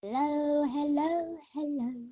Hello, hello, hello.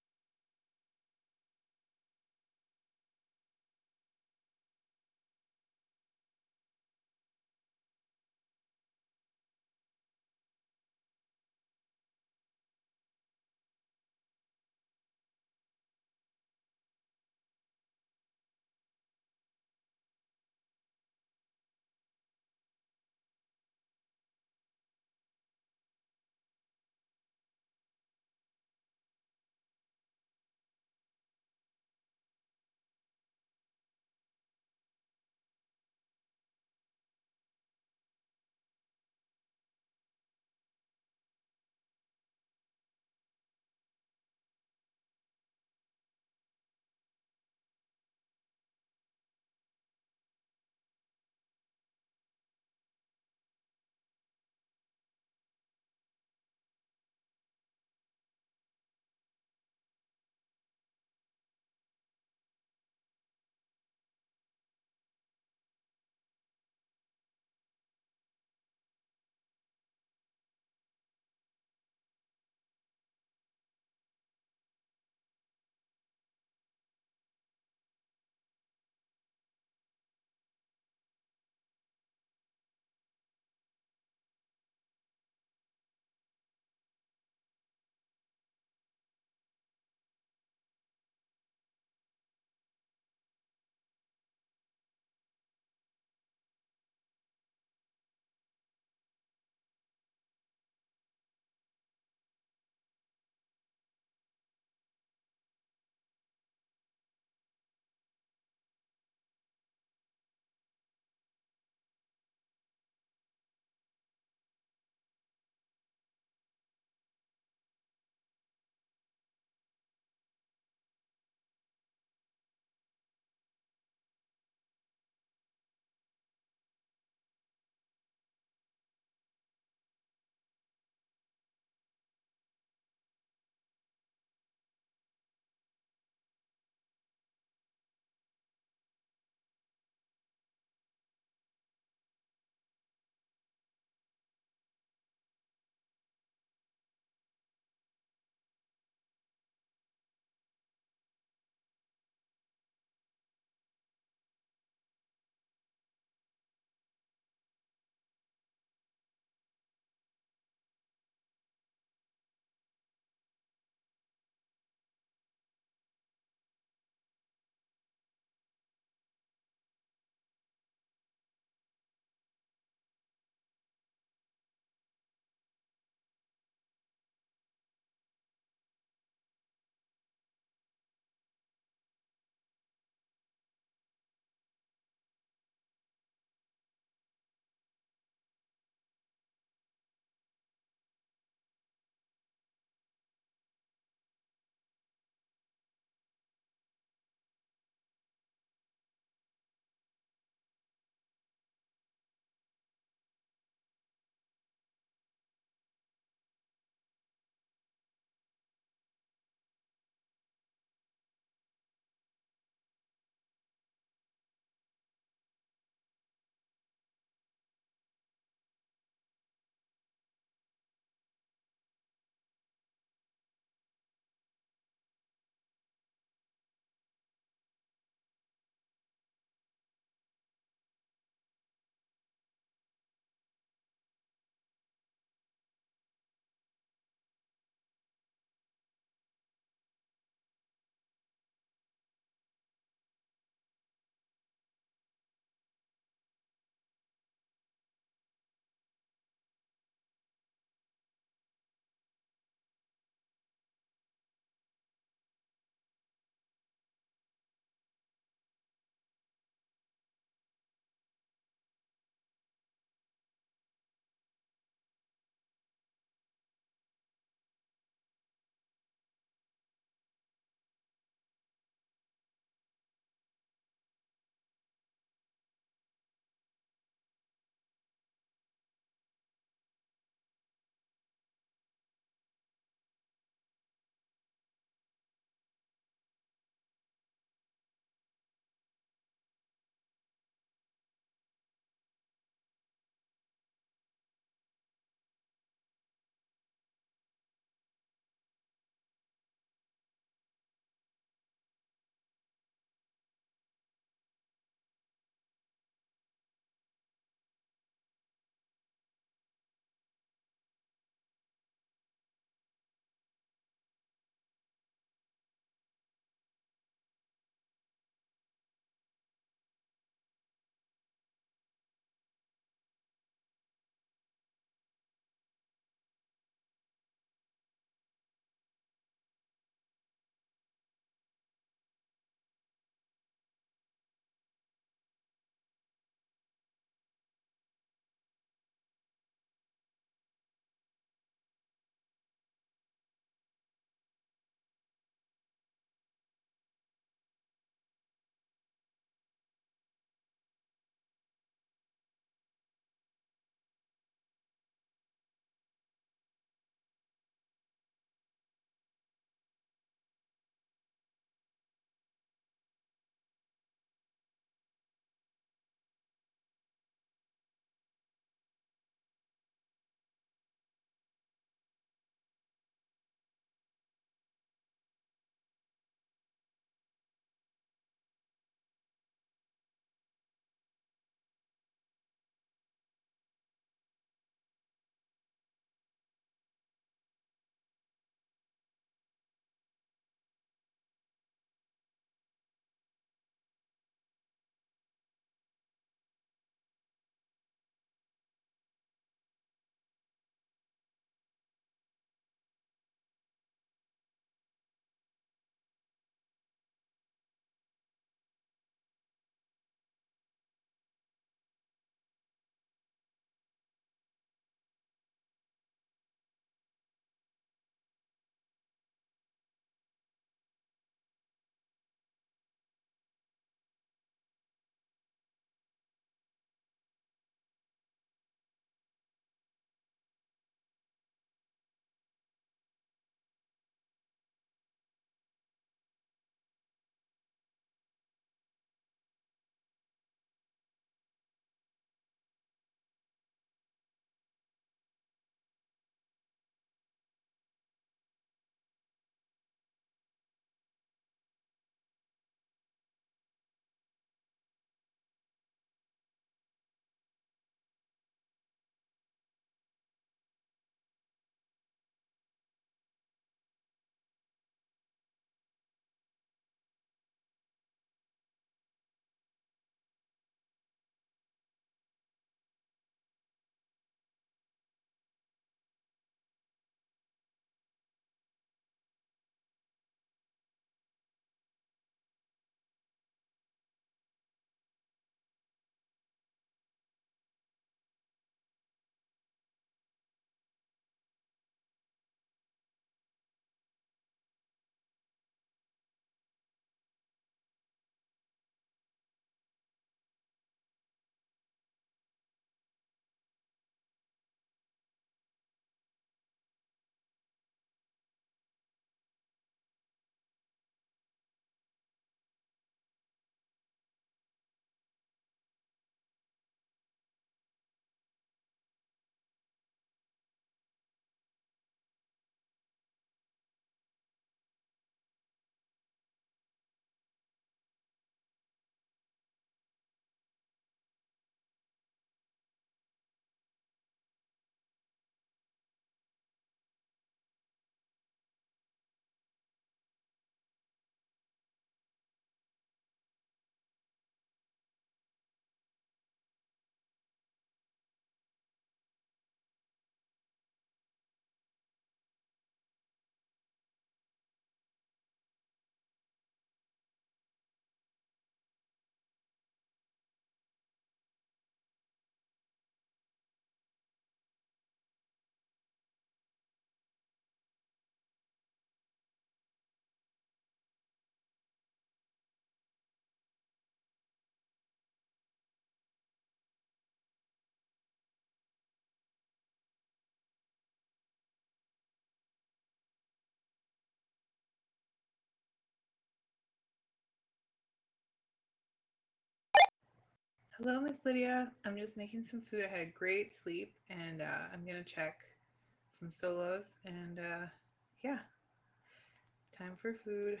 Hello, Miss Lydia. I'm just making some food. I had a great sleep, and I'm gonna check some solos. And yeah, time for food.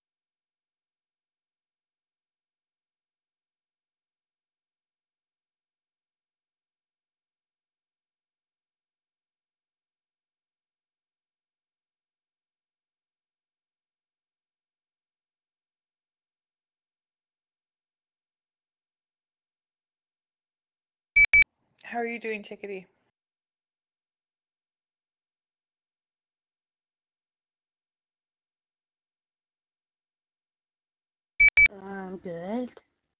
How are you doing, Chickadee? Good.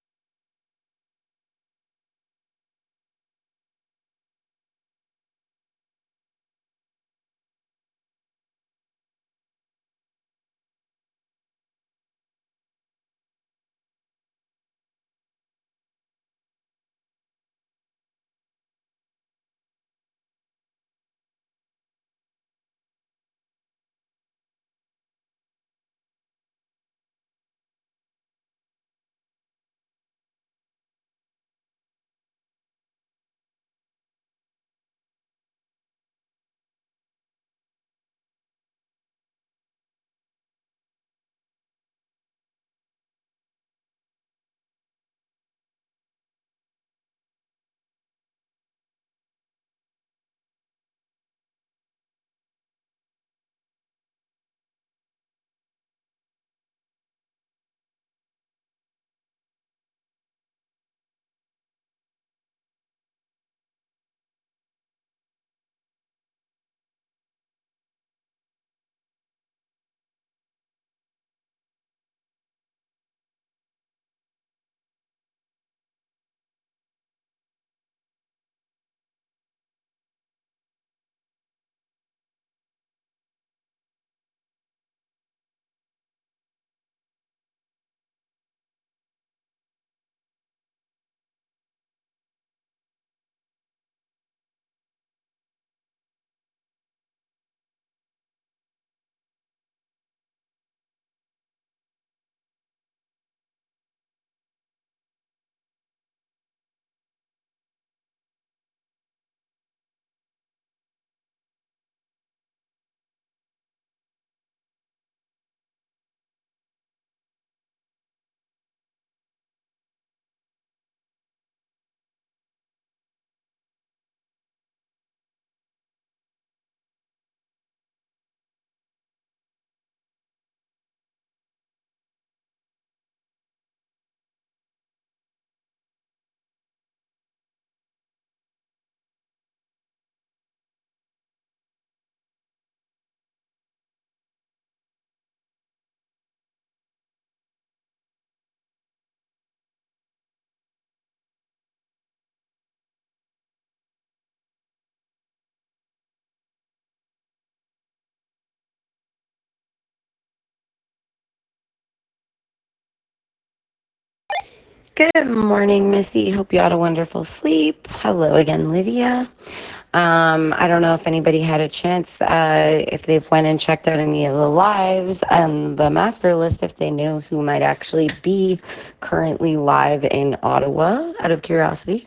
Good morning, Missy. Hope you had a wonderful sleep. Hello again, Lydia. I don't know if anybody had a chance, if they've went and checked out any of the lives and the master list, if they knew who might actually be currently live in Ottawa, out of curiosity.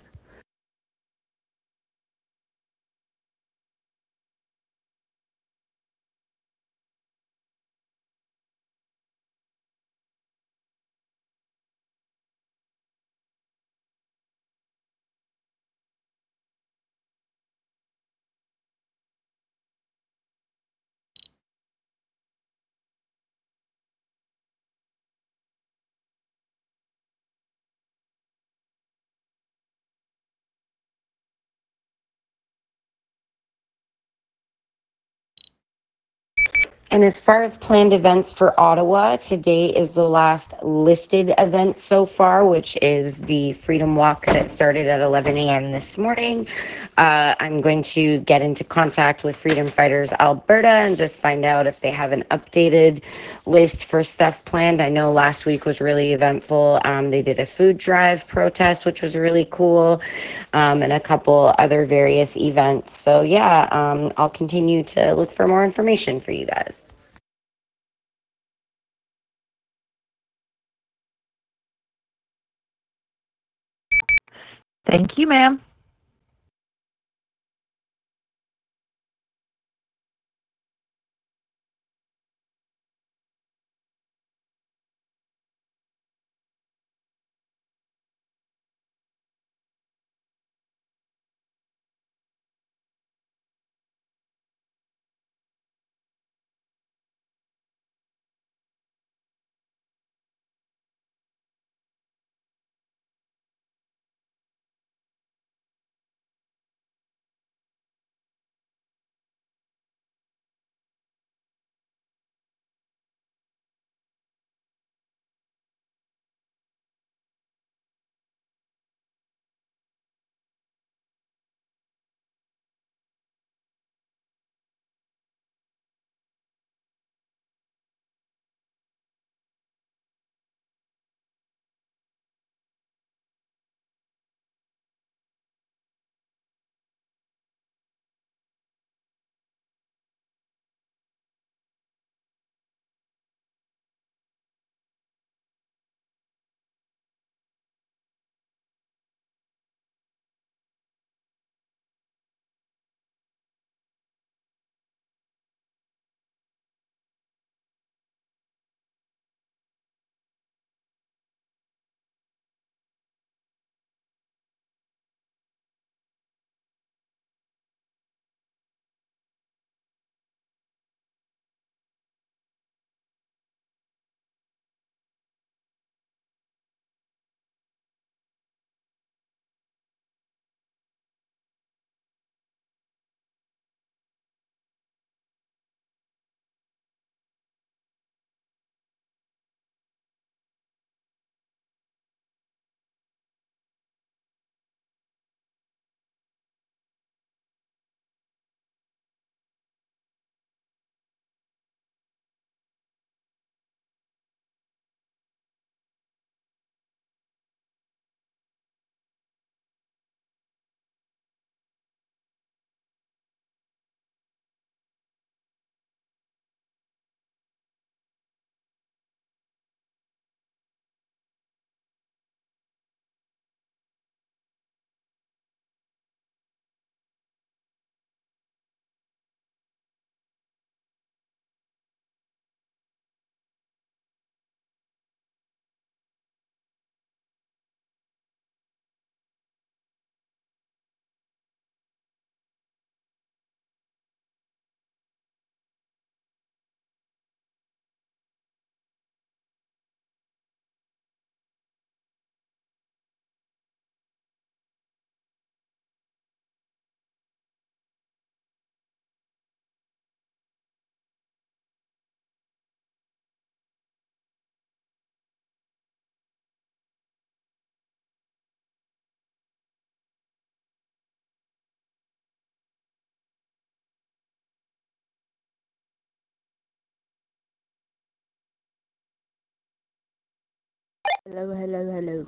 And as far as planned events for Ottawa, today is the last listed event so far, which is the Freedom Walk that started at 11 a.m. this morning. I'm going to get into contact with Freedom Fighters Alberta and just find out if they have an updated list for stuff planned. I know last week was really eventful. They did a food drive protest, which was really cool, and a couple other various events. So, yeah, I'll continue to look for more information for you guys. Thank you, ma'am. Hello, hello, hello.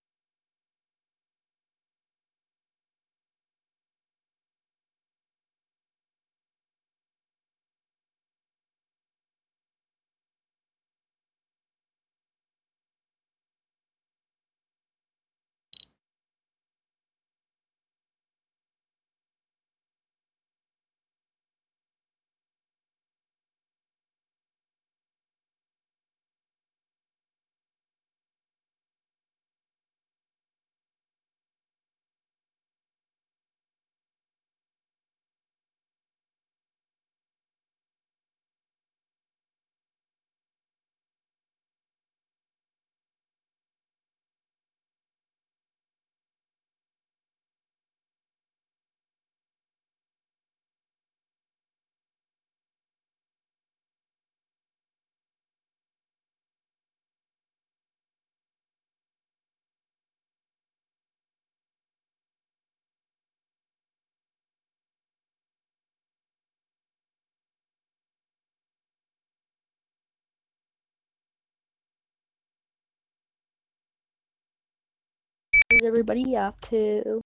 What's everybody up to?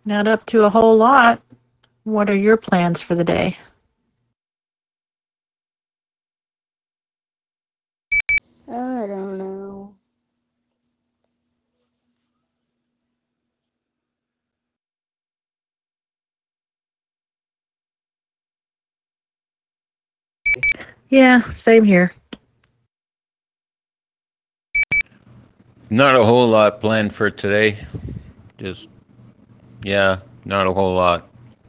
Not up to a whole lot. What are your plans for the day? I don't know. Yeah, same here. Not a whole lot planned for today. Just, yeah, not a whole lot.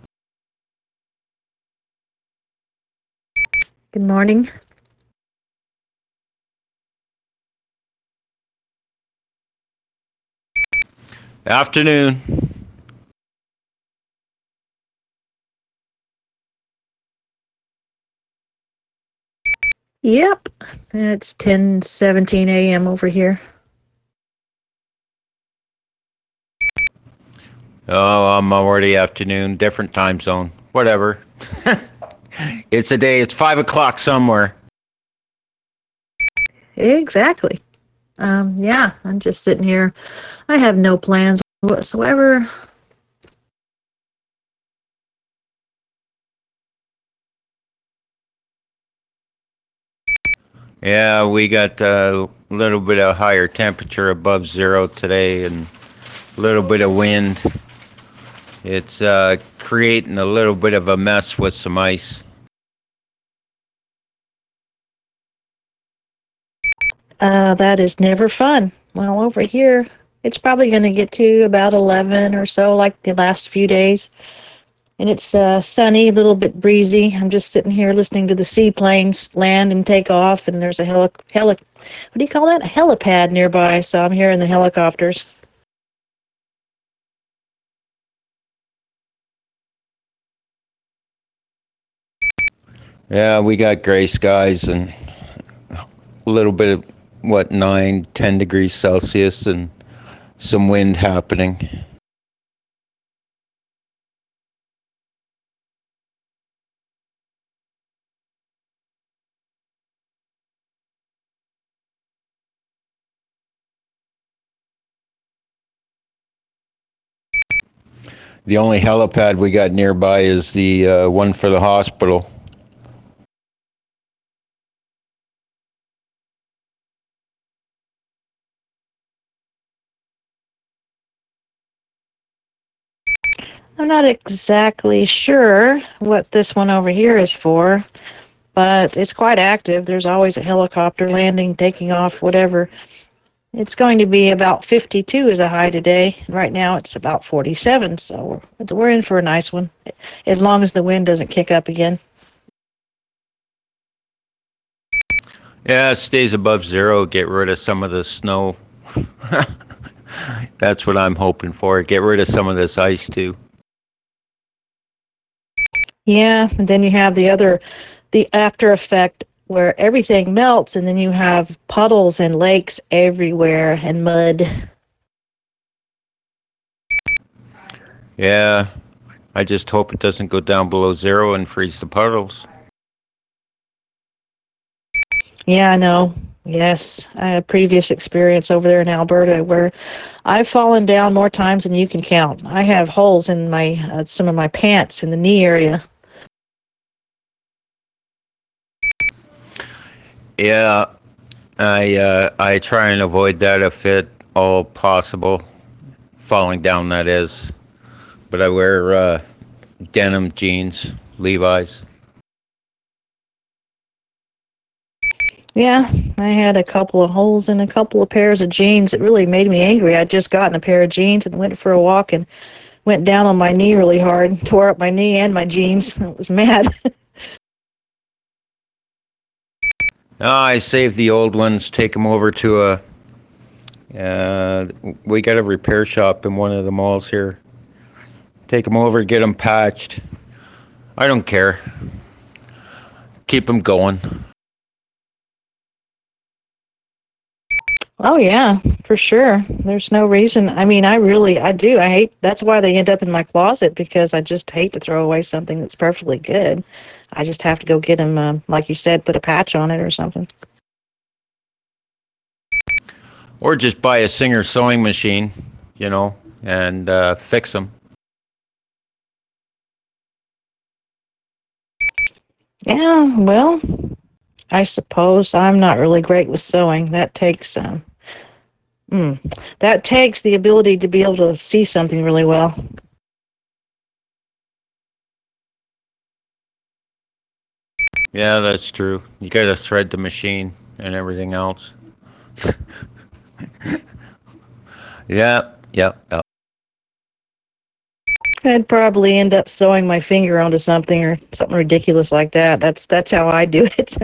Good morning. Afternoon. Yep, it's 10:17 a.m. over here. Oh, I'm already afternoon, different time zone. Whatever. It's a day. It's 5 o'clock somewhere. Exactly. Yeah, I'm just sitting here. I have no plans whatsoever. Yeah, we got a little bit of higher temperature above zero today and a little bit of wind. It's creating a little bit of a mess with some ice. That is never fun. Well, over here, it's probably going to get to about 11 or so, like the last few days. And it's sunny, a little bit breezy. I'm just sitting here listening to the seaplanes land and take off, and there's a what do you call that? A helipad nearby, so I'm hearing the helicopters. Yeah, we got gray skies and a little bit of, 9, 10 degrees Celsius and some wind happening. The only helipad we got nearby is the one for the hospital. I'm not exactly sure what this one over here is for, but it's quite active. There's always a helicopter landing, taking off, whatever. It's going to be about 52 as a high today. Right now it's about 47, so we're in for a nice one, as long as the wind doesn't kick up again. Yeah, it stays above zero, get rid of some of the snow. That's what I'm hoping for. Get rid of some of this ice too. Yeah, and then you have the after effect where everything melts and then you have puddles and lakes everywhere and mud. Yeah, I just hope it doesn't go down below zero and freeze the puddles. Yeah, I know. Yes, I had a previous experience over there in Alberta where I've fallen down more times than you can count. I have holes in my some of my pants in the knee area. Yeah, I try and avoid that if at all possible. Falling down, that is. But I wear denim jeans, Levi's. Yeah, I had a couple of holes in a couple of pairs of jeans. It really made me angry. I'd just gotten a pair of jeans and went for a walk and went down on my knee really hard, tore up my knee and my jeans. I was mad. I save the old ones, take them over to we got a repair shop in one of the malls here. Take them over, get them patched. I don't care. Keep them going. Oh yeah, for sure. There's no reason. I mean, I do. I hate. That's why they end up in my closet because I just hate to throw away something that's perfectly good. I just have to go get them, like you said, put a patch on it or something. Or just buy a Singer sewing machine, and fix them. Yeah, well, I suppose I'm not really great with sewing. Mm, that takes the ability to be able to see something really well. Yeah, that's true. You got to thread the machine and everything else. Yep. I'd probably end up sewing my finger onto something or something ridiculous like that. That's how I do it.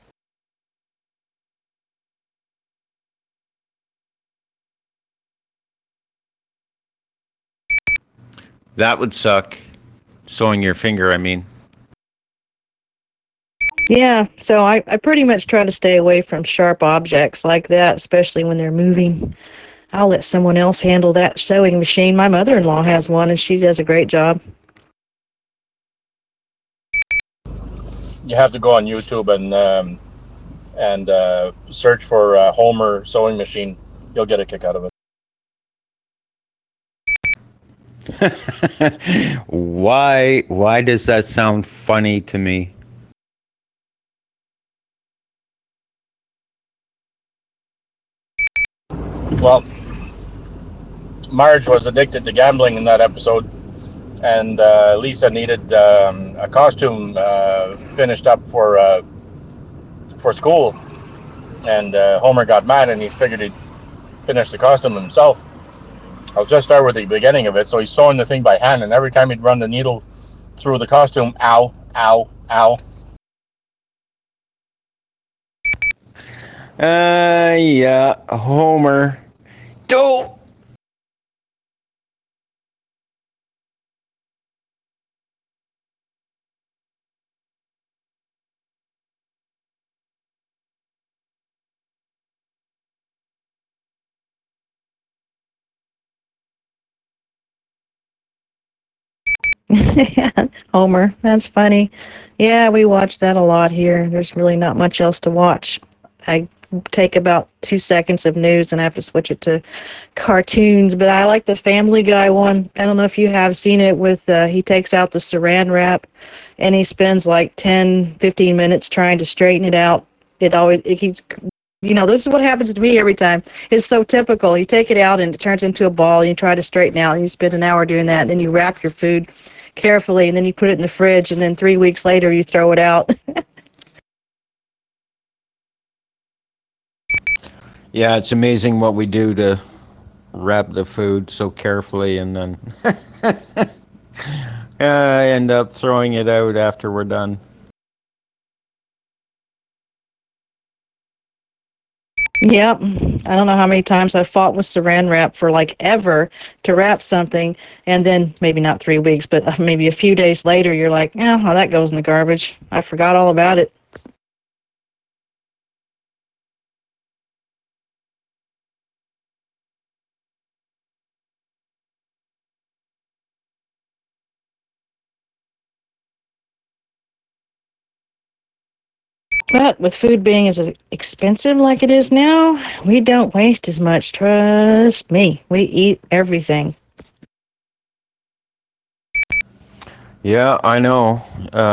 That would suck. Sewing your finger, I mean. Yeah, so I pretty much try to stay away from sharp objects like that, especially when they're moving. I'll let someone else handle that sewing machine. My mother-in-law has one, and she does a great job. You have to go on YouTube and search for Homer sewing machine. You'll get a kick out of it. Why does that sound funny to me? Well, Marge was addicted to gambling in that episode, and Lisa needed a costume finished up for school, and Homer got mad, and he figured he'd finish the costume himself. I'll just start with the beginning of it. So he's sewing the thing by hand, and every time he'd run the needle through the costume, ow, ow, ow. Yeah, Homer. Don't. Homer, that's funny. Yeah, we watch that a lot here. There's really not much else to watch. I take about 2 seconds of news and I have to switch it to cartoons, but I like the Family Guy one. I don't know if you have seen it with he takes out the saran wrap and he spends like 10, 15 minutes trying to straighten it out. It keeps this is what happens to me every time. It's so typical. You take it out and it turns into a ball and you try to straighten out and you spend an hour doing that and then you wrap your food carefully and then you put it in the fridge and then 3 weeks later you throw it out. Yeah, it's amazing what we do to wrap the food so carefully and then I end up throwing it out after we're done. Yep. I don't know how many times I've fought with saran wrap for like ever to wrap something, and then maybe not 3 weeks, but maybe a few days later, you're like, yeah, well, that goes in the garbage. I forgot all about it. But with food being as expensive like it is now, we don't waste as much. Trust me, we eat everything. Yeah, I know.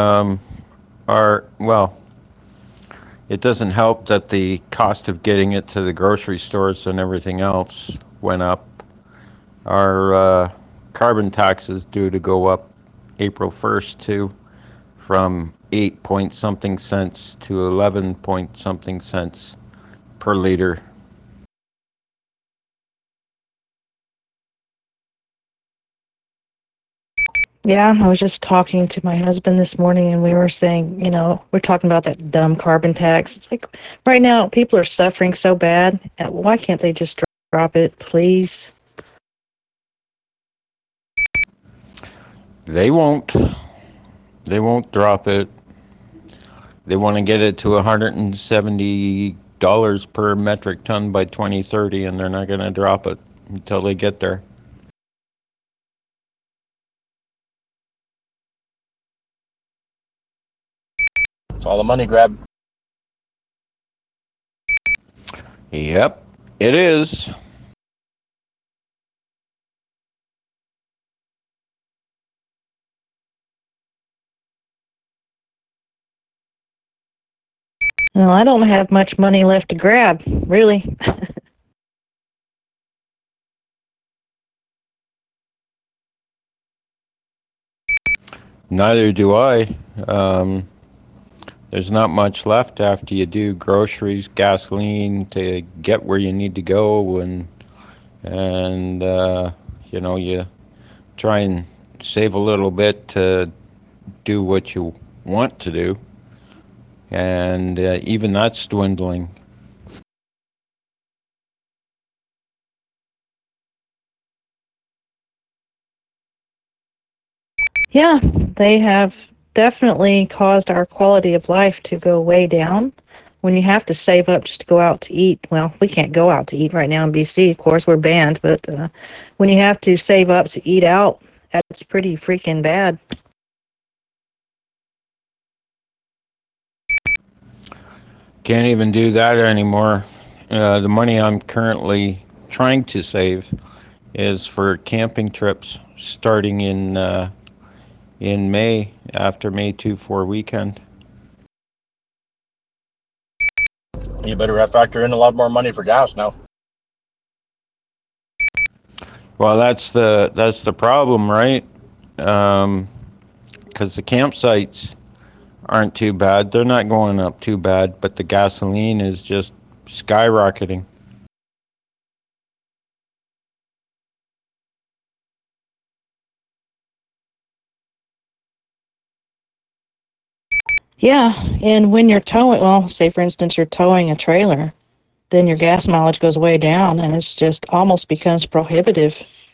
Well, it doesn't help that the cost of getting it to the grocery stores and everything else went up. Our carbon tax is due to go up April 1st too, from 8 point something cents to 11 point something cents per liter. Yeah, I was just talking to my husband this morning and we were saying, we're talking about that dumb carbon tax. It's like right now people are suffering so bad. Why can't they just drop it, please? They won't. They won't drop it. They want to get it to $170 per metric ton by 2030, and they're not going to drop it until they get there. It's all a money grab. Yep, it is. Well, I don't have much money left to grab, really. Neither do I. Um, there's not much left after you do groceries, gasoline to get where you need to go, and you try and save a little bit to do what you want to do, and even that's dwindling. Yeah, they have definitely caused our quality of life to go way down. When you have to save up just to go out to eat, well, we can't go out to eat right now in BC, of course, we're banned, but when you have to save up to eat out, that's pretty freaking bad. Can't even do that anymore. The money I'm currently trying to save is for camping trips starting in May, after May 2-4 weekend. You better factor in a lot more money for gas now. Well, that's the problem, right? Because the campsites aren't too bad. They're not going up too bad, but the gasoline is just skyrocketing. Yeah, and when you're towing, well, say for instance you're towing a trailer, then your gas mileage goes way down and it's just almost becomes prohibitive.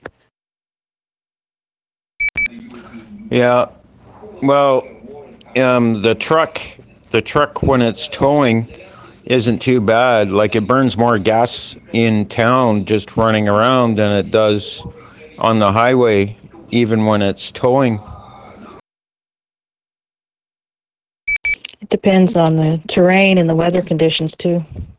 Yeah, well, the truck when it's towing isn't too bad. Like, it burns more gas in town just running around than it does on the highway, even when it's towing. It depends on the terrain and the weather conditions too.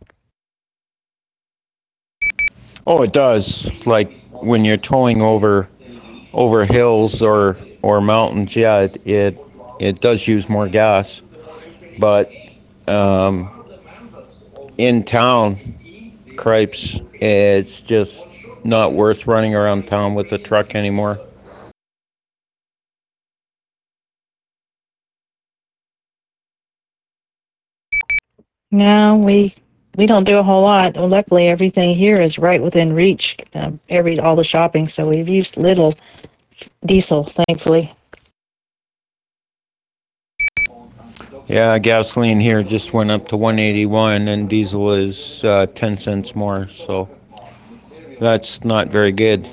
Oh, it does. Like when you're towing over hills or mountains, yeah, it does use more gas. But um, in town, cripes, it's just not worth running around town with the truck anymore. No, we don't do a whole lot. Well, luckily, everything here is right within reach. All the shopping, so we've used little diesel, thankfully. Yeah, gasoline here just went up to 181, and diesel is 10 cents more, so that's not very good.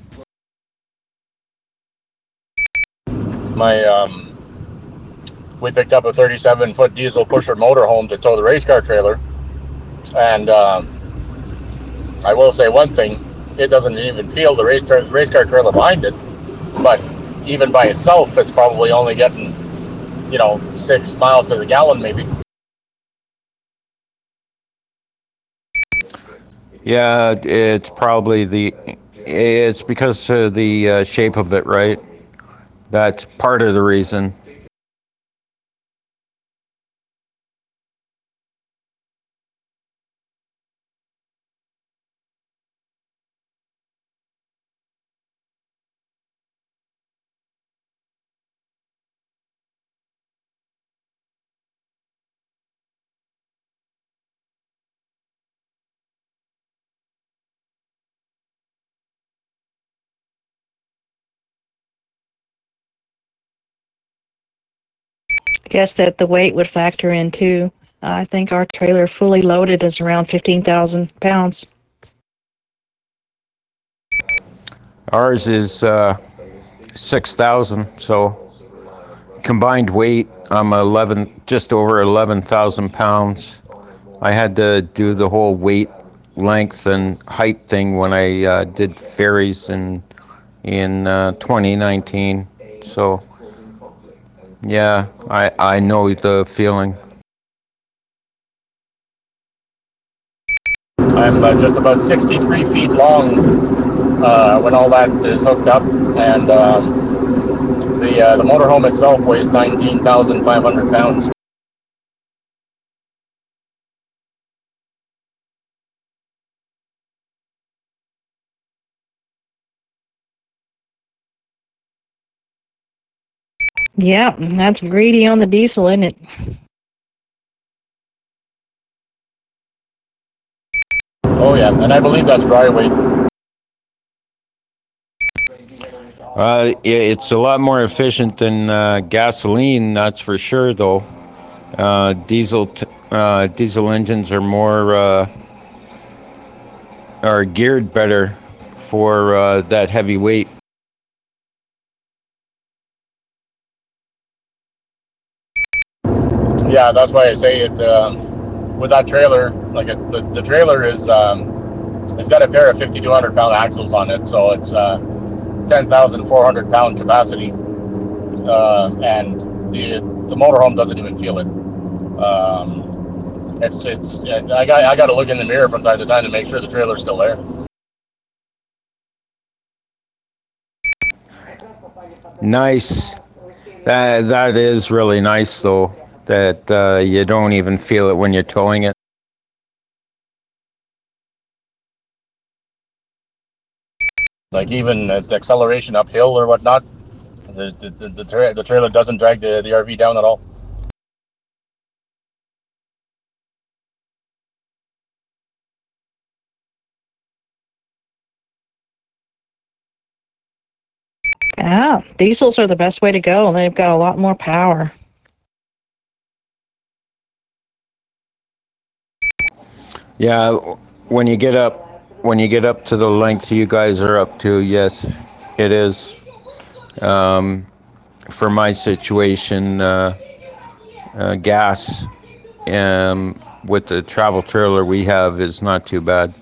We picked up a 37-foot diesel pusher motorhome to tow the race car trailer, and I will say one thing: it doesn't even feel the race car trailer behind it, but even by itself, it's probably only getting 6 miles to the gallon, maybe. Yeah, it's because of the shape of it, right? That's part of the reason. I guess that the weight would factor in too. I think our trailer fully loaded is around 15,000 pounds. Ours is 6,000, so combined weight, I'm just over 11,000 pounds. I had to do the whole weight, length, and height thing when I did ferries in 2019. So yeah, I know the feeling. I'm just about 63 feet long when all that is hooked up, and the motorhome itself weighs 19,500 pounds. Yeah, that's greedy on the diesel, isn't it? Oh yeah, and I believe that's dry weight. It's a lot more efficient than gasoline, that's for sure. Though diesel engines are geared better for that heavy weight. Yeah, that's why I say it. With that trailer, like the trailer is, it's got a pair of 5,200 pound axles on it, so it's 10,400 pound capacity, and the motorhome doesn't even feel it. I got to look in the mirror from time to time to make sure the trailer's still there. Nice. That is really nice, though, that you don't even feel it when you're towing it. Like even at the acceleration uphill or whatnot, the trailer doesn't drag the RV down at all. Yeah, diesels are the best way to go. They've got a lot more power. Yeah, when you get up to the length you guys are up to, yes, it is. For my situation, gas with the travel trailer we have is not too bad.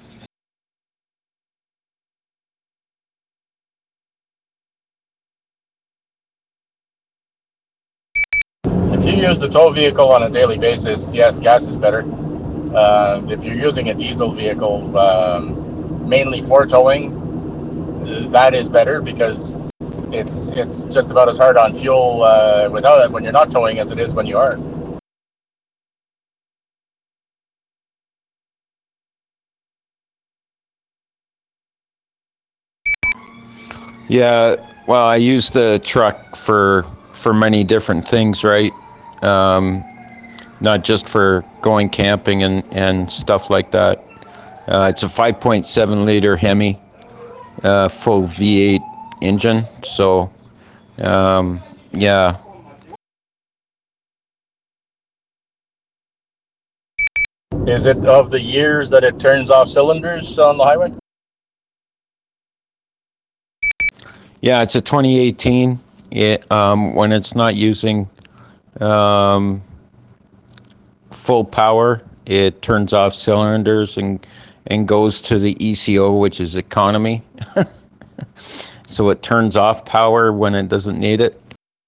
If you use the tow vehicle on a daily basis, yes, gas is better. If you're using a diesel vehicle mainly for towing, that is better because it's just about as hard on fuel without it when you're not towing as it is when you are. Yeah, well, I use the truck for many different things, right? Not just for going camping and stuff like that. It's a 5.7 liter Hemi, full V8 engine. So, yeah. Is it of the years that it turns off cylinders on the highway? Yeah, it's a 2018. When it's not using full power, it turns off cylinders and goes to the ECO, which is economy. So it turns off power when it doesn't need it.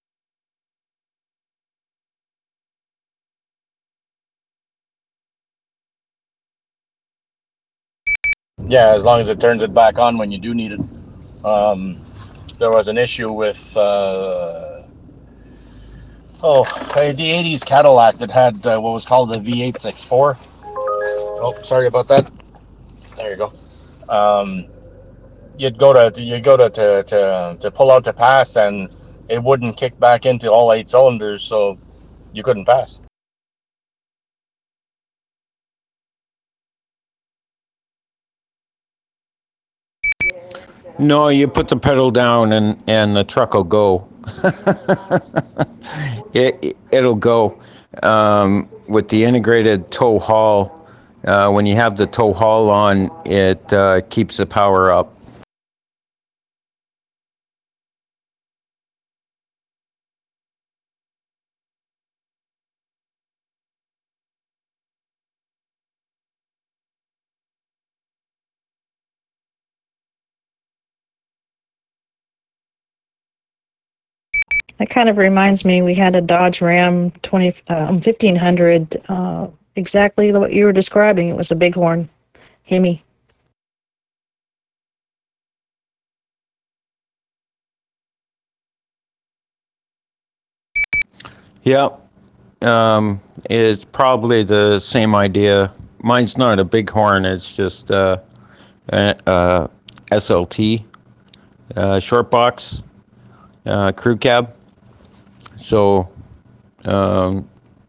Yeah, as long as it turns it back on when you do need it. There was an issue with the 80s Cadillac that had what was called the V864. Oh, sorry about that. There you go. You'd go to pull out to pass, and it wouldn't kick back into all 8 cylinders, so you couldn't pass. No, you put the pedal down and the truck will go. It'll go. With the integrated tow haul, when you have the tow haul on, it keeps the power up. That kind of reminds me, we had a Dodge Ram 1500, exactly what you were describing. It was a Bighorn Hemi. Yeah, it's probably the same idea. Mine's not a Bighorn, it's just SLT, short box, crew cab. So, um,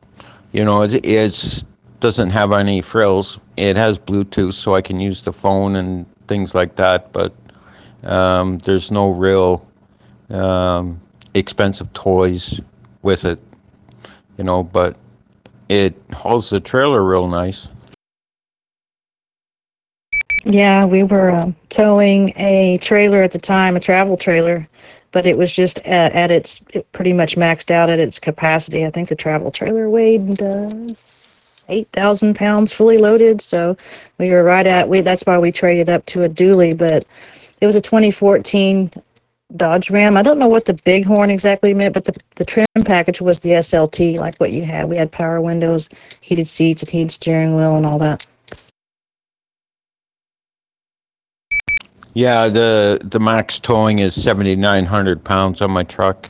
it's doesn't have any frills. It has Bluetooth, so I can use the phone and things like that. But there's no real expensive toys with it, But it hauls the trailer real nice. Yeah, we were towing a trailer at the time, a travel trailer, but it was just it pretty much maxed out at its capacity. I think the travel trailer weighed 8,000 pounds fully loaded, so we were that's why we traded up to a dually, but it was a 2014 Dodge Ram. I don't know what the Bighorn exactly meant, but the trim package was the SLT, like what you had. We had power windows, heated seats, and heated steering wheel, and all that. Yeah, the max towing is 7,900 pounds on my truck,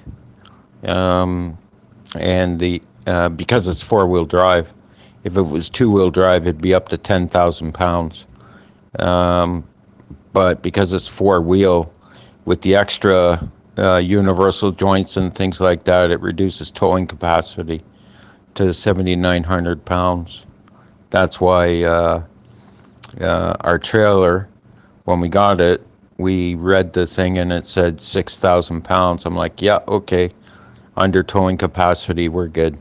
and because it's 4-wheel drive. If it was 2-wheel drive, it'd be up to 10,000 pounds. But because it's 4-wheel, with the extra universal joints and things like that, it reduces towing capacity to 7,900 pounds. That's why our trailer, when we got it, we read the thing and it said 6,000 pounds. I'm like, yeah, okay. Under towing capacity, we're good.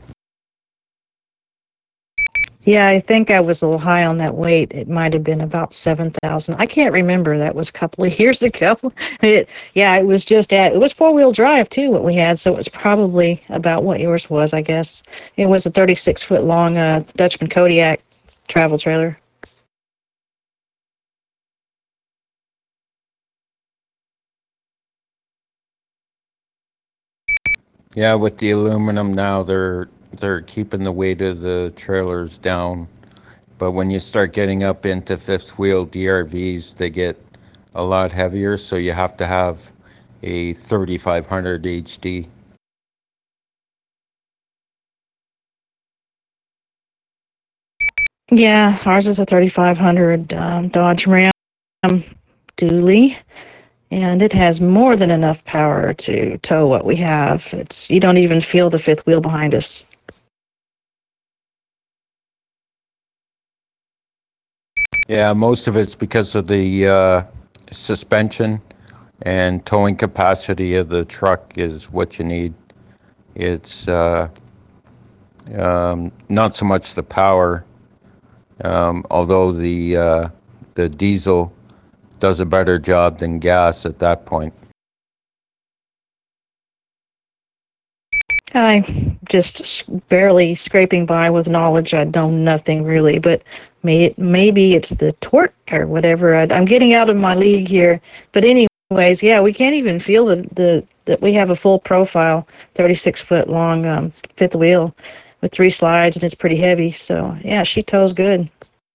Yeah, I think I was a little high on that weight. It might have been about 7,000. I can't remember. That was a couple of years ago. It was it was 4-wheel drive too, what we had. So it was probably about what yours was, I guess. It was a 36-foot long Dutchman Kodiak travel trailer. Yeah, with the aluminum now, they're keeping the weight of the trailers down. But when you start getting up into fifth wheel DRVs, they get a lot heavier, so you have to have a 3500 HD. Yeah, ours is a 3500 Dodge Ram dually, and it has more than enough power to tow what we have. You don't even feel the fifth wheel behind us. Yeah, most of it's because of the suspension and towing capacity of the truck is what you need. It's not so much the power, although the diesel does a better job than gas at that point. I just barely scraping by with knowledge. I know nothing really, but maybe it's the torque or whatever. I'm getting out of my league here. But anyways, yeah, we can't even feel that we have a full profile, 36-foot long fifth wheel with 3 slides, and it's pretty heavy. So yeah, she tows good.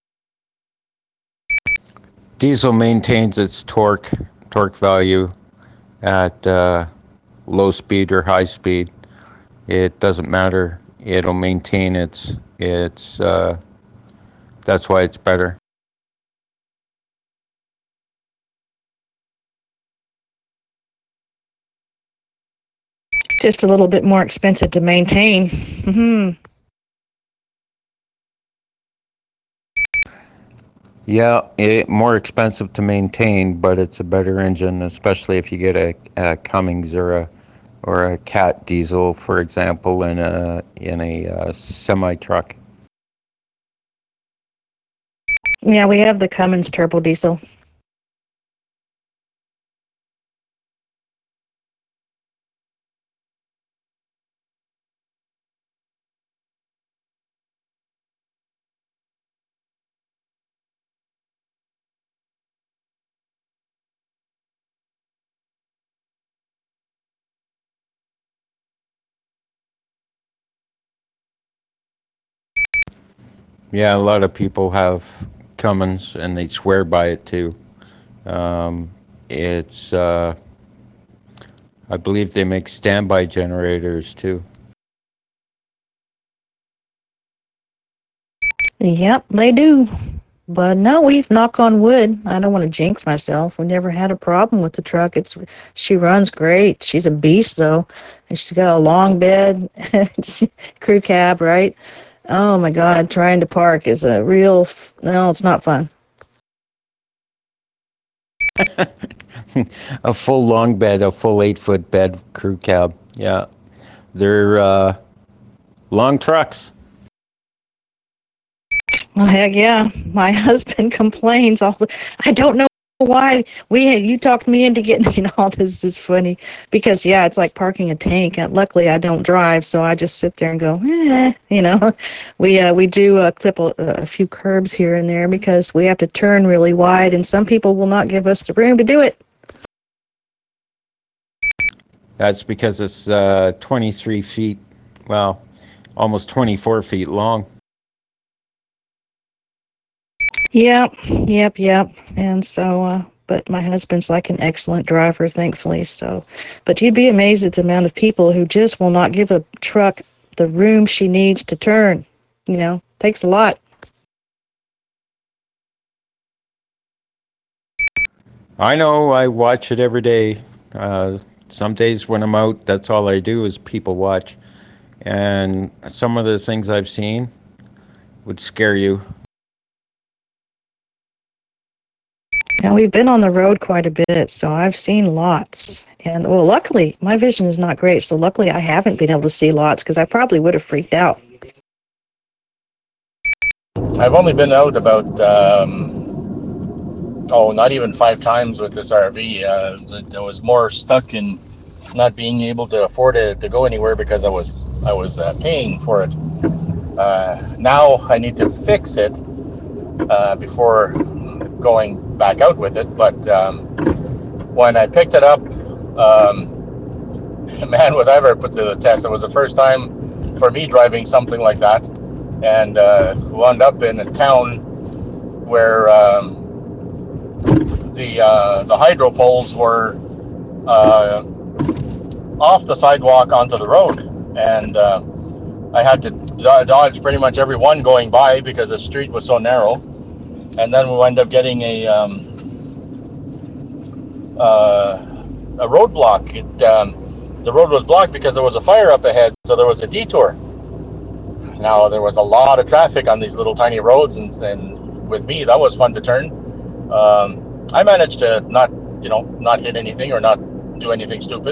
Diesel maintains its torque value at low speed or high speed. It doesn't matter. It'll maintain its that's why it's better. Just a little bit more expensive to maintain. Yeah, more expensive to maintain, but it's a better engine, especially if you get a Cummins or a Cat diesel, for example, in a semi truck. Yeah, we have the Cummins turbo diesel. Yeah, a lot of people have Cummins and they swear by it too. It's I believe they make standby generators too. Yep, they do. But no, we've knock on wood. I don't want to jinx myself. We never had a problem with the truck. She runs great. She's a beast though, and she's got a long bed, crew cab, right? Oh my God, trying to park is no, it's not fun. A full long bed, a full 8-foot bed, crew cab. Yeah, they're long trucks. Well, heck yeah. My husband complains I don't know why you talked me into getting, all this is funny because yeah, it's like parking a tank. Luckily I don't drive, so I just sit there and go, we do clip a few curbs here and there because we have to turn really wide and some people will not give us the room to do it. That's because it's 23 feet, well, almost 24 feet long. Yep. And so, but my husband's like an excellent driver, thankfully. So, but you'd be amazed at the amount of people who just will not give a truck the room she needs to turn. Takes a lot. I know, I watch it every day. Some days when I'm out, that's all I do is people watch. And some of the things I've seen would scare you. Now, we've been on the road quite a bit, so I've seen lots. And, well, luckily, my vision is not great, so luckily I haven't been able to see lots because I probably would have freaked out. I've only been out about, not even 5 times with this RV. I was more stuck in not being able to afford it to go anywhere because I was paying for it. Now I need to fix it before going back out with it. But when I picked it up, man, was I ever put to the test. It was the first time for me driving something like that, and wound up in a town where the hydro poles were off the sidewalk onto the road, and I had to dodge pretty much every one going by because the street was so narrow. And then we wound up getting a roadblock. The road was blocked because there was a fire up ahead, so there was a detour. Now there was a lot of traffic on these little tiny roads, and with me that was fun to turn. I managed to not hit anything or not do anything stupid.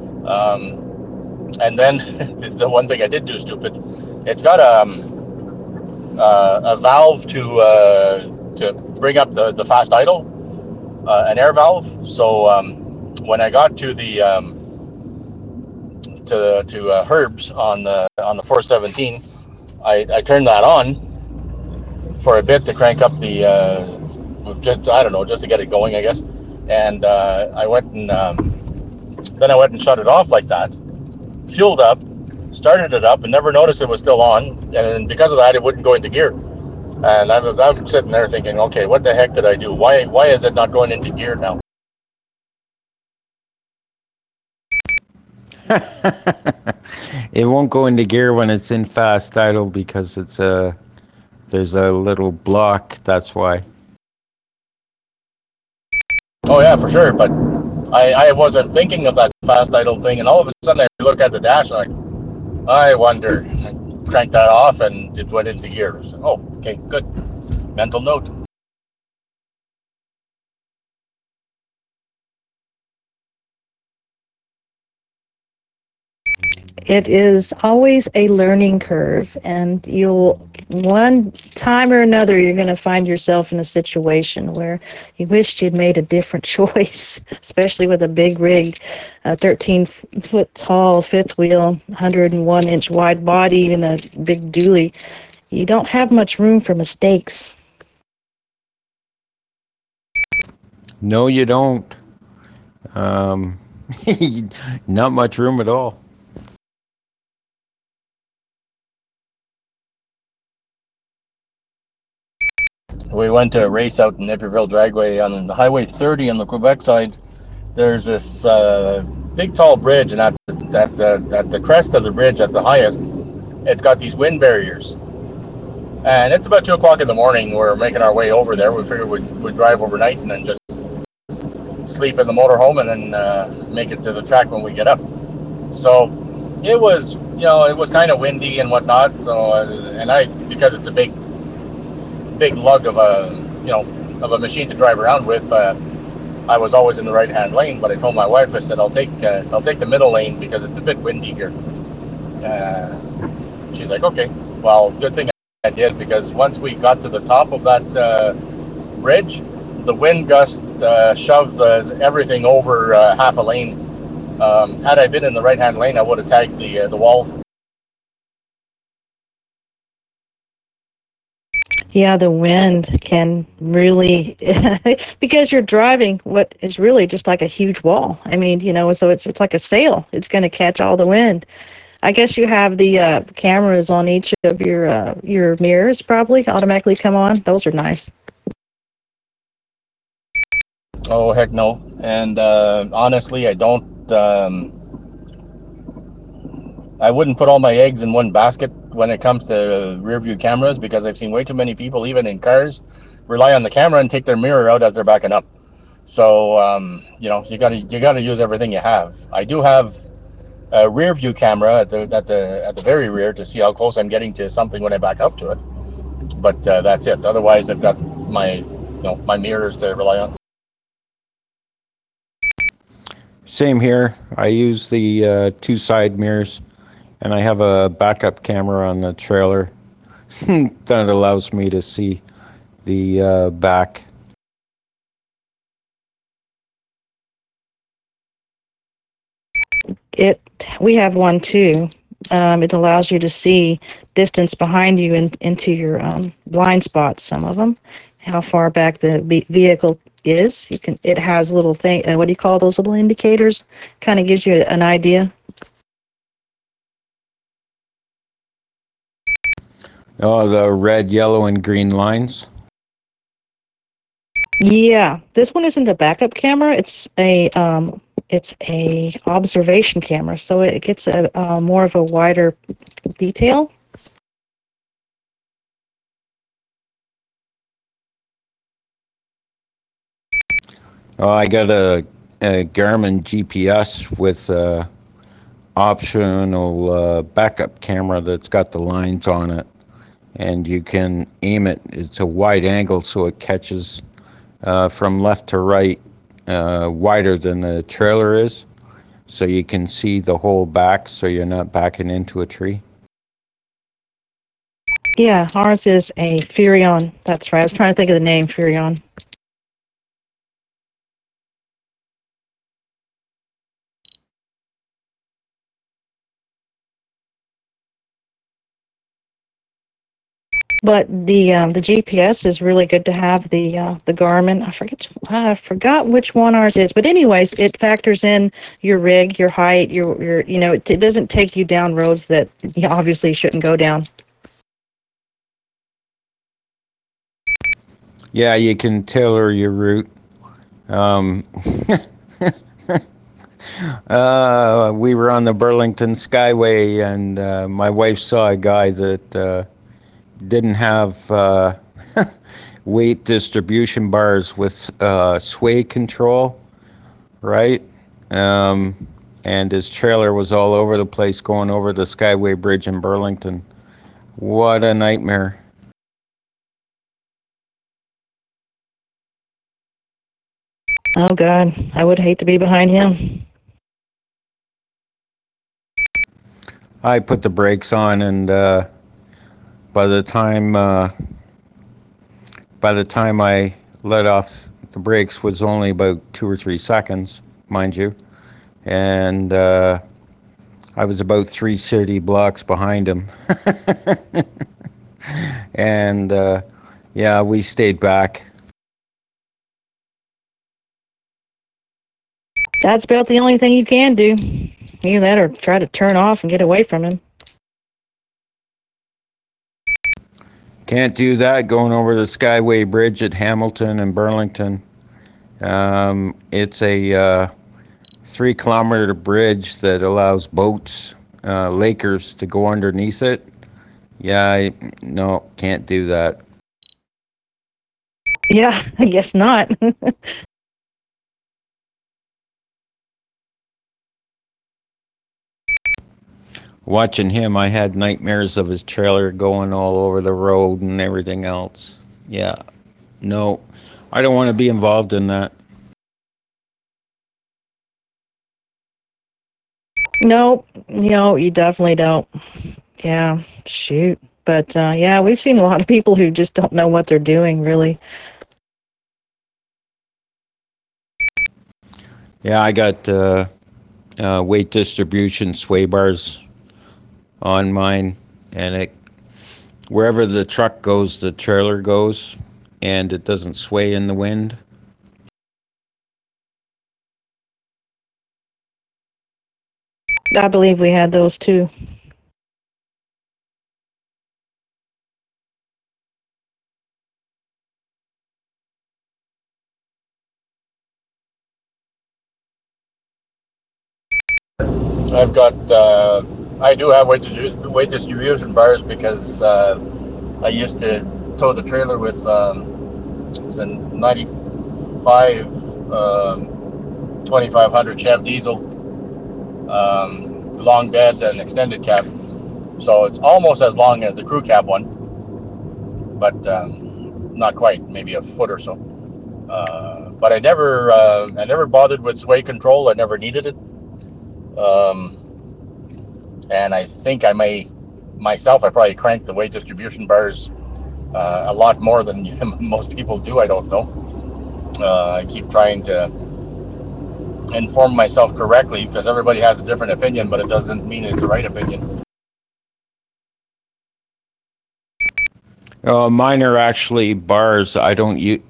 And then the one thing I did do stupid, it's got a valve to bring up the fast idle, an air valve. So when I got to the to Herbs on the 417, I turned that on for a bit to crank up the just to get it going, I guess. And I went and shut it off like that, fueled up, started it up, and never noticed it was still on. And because of that, it wouldn't go into gear. And I'm sitting there thinking, okay, what the heck did I do? Why is it not going into gear now? It won't go into gear when it's in fast idle because there's a little block. That's why. Oh yeah, for sure. But I wasn't thinking of that fast idle thing, and all of a sudden I look at the dash and I wonder. I cranked that off and it went into gear. So, oh, okay, good. Mental note. It is always a learning curve, and one time or another, you're going to find yourself in a situation where you wished you'd made a different choice, especially with a big rig, a 13-foot tall fifth wheel, 101-inch wide body, and a big dually. You don't have much room for mistakes. No, you don't. Not much room at all. We went to a race out in Naperville Dragway on the Highway 30 on the Quebec side. There's this big tall bridge, and at the crest of the bridge, at the highest, it's got these wind barriers. And it's about 2 o'clock in the morning. We're making our way over there. We figured we'd drive overnight and then just sleep in the motorhome and then make it to the track when we get up. So it was, it was kind of windy and whatnot. So, because it's a big lug of a machine to drive around with, I was always in the right-hand lane. But I told my wife, I said, I'll take the middle lane because it's a bit windy here. She's like, okay. Well, good thing I did, because once we got to the top of that bridge, the wind gust shoved everything over half a lane. Had I been in the right-hand lane, I would have tagged the wall. Yeah, the wind can really, because you're driving what is really just like a huge wall. I mean, so it's like a sail. It's going to catch all the wind. I guess you have the cameras on each of your mirrors probably automatically come on. Those are nice. Oh, heck no. And honestly, I don't. I wouldn't put all my eggs in one basket when it comes to rear view cameras, because I've seen way too many people, even in cars, rely on the camera and take their mirror out as they're backing up. So you gotta use everything you have. I do have a rear view camera at the very rear to see how close I'm getting to something when I back up to it. But that's it. Otherwise, I've got my mirrors to rely on. Same here. I use the two side mirrors, and I have a backup camera on the trailer that allows me to see the back. We have one too. It allows you to see distance behind you and into your blind spots. Some of them, how far back the vehicle is. It has little thing. What do you call those little indicators? Kind of gives you an idea. Oh, the red, yellow, and green lines. Yeah, this one isn't a backup camera. It's a observation camera, so it gets a more of a wider detail. Oh, I got a Garmin GPS with a optional backup camera that's got the lines on it, and you can aim it. It's a wide angle, so it catches from left to right, wider than the trailer is, so you can see the whole back, so you're not backing into a tree. Yeah, ours is a Furrion. That's right. I was trying to think of the name, Furrion. But the GPS is really good to have. The Garmin. I forgot which one ours is. But anyways, it factors in your rig, your height, your it doesn't take you down roads that you obviously shouldn't go down. Yeah, you can tailor your route. We were on the Burlington Skyway, and my wife saw a guy that didn't have weight distribution bars with sway control, right? And his trailer was all over the place going over the Skyway Bridge in Burlington. What a nightmare. Oh, God. I would hate to be behind him. I put the brakes on, and by the time I let off the brakes was only about 2 or 3 seconds, mind you, and I was about 3 city blocks behind him. And yeah, we stayed back. That's about the only thing you can do. Either that or try to turn off and get away from him. Can't do that going over the Skyway Bridge at Hamilton and Burlington. It's a 3-kilometer bridge that allows boats, Lakers, to go underneath it. Yeah, no, can't do that. Yeah, I guess not. Watching him, I had nightmares of his trailer going all over the road and everything else. Yeah, no, I don't want to be involved in that. Nope, you definitely don't. Yeah, shoot. But yeah, we've seen a lot of people who just don't know what they're doing, really. Yeah, I got weight distribution sway bars on mine, and wherever the truck goes, the trailer goes, and it doesn't sway in the wind. I believe we had those too. I've got, I do have weight distribution bars because I used to tow the trailer with, it was a 95 2500 Chev diesel, long bed and extended cab. So it's almost as long as the crew cab one, but not quite, maybe a foot or so. But I never bothered with sway control. I never needed it. And I think I probably cranked the weight distribution bars a lot more than most people do. I don't know. I keep trying to inform myself correctly because everybody has a different opinion, but it doesn't mean it's the right opinion. Mine are actually bars. I don't use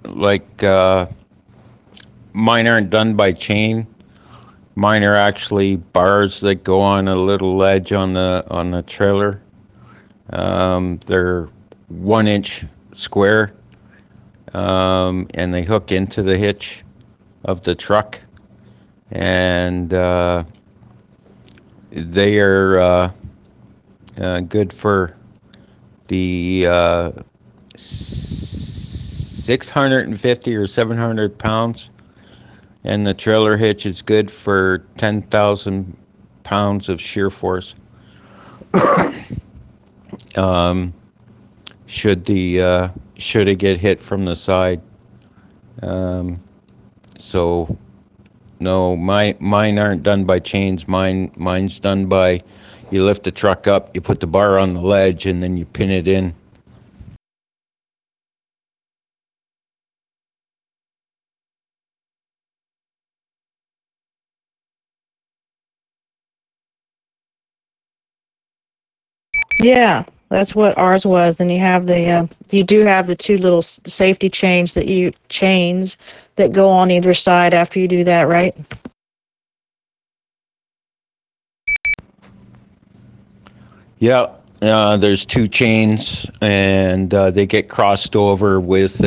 mine aren't done by chain. Mine are actually bars that go on a little ledge on the trailer. They're 1 inch square, and they hook into the hitch of the truck, and they are good for the 650 or 700 pounds, and the trailer hitch is good for 10,000 pounds of shear force. Should it get hit from the side. So no, mine aren't done by chains. Mine's done by, you lift the truck up, you put the bar on the ledge, and then you pin it in. Yeah, that's what ours was. And you do have the two little safety chains that go on either side after you do that, right? Yeah, there's two chains, and they get crossed over with